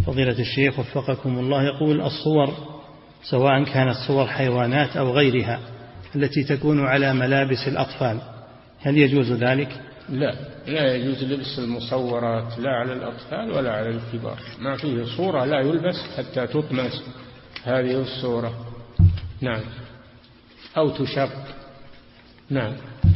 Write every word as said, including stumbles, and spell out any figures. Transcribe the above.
فضيلة الشيخ وفقكم الله، يقول الصور سواء كانت صور حيوانات أو غيرها التي تكون على ملابس الأطفال هل يجوز ذلك؟ لا، لا يجوز لبس المصورات لا على الأطفال ولا على الكبار. ما فيه صورة لا يلبس حتى تطمس هذه الصورة. نعم، أو تشق. نعم.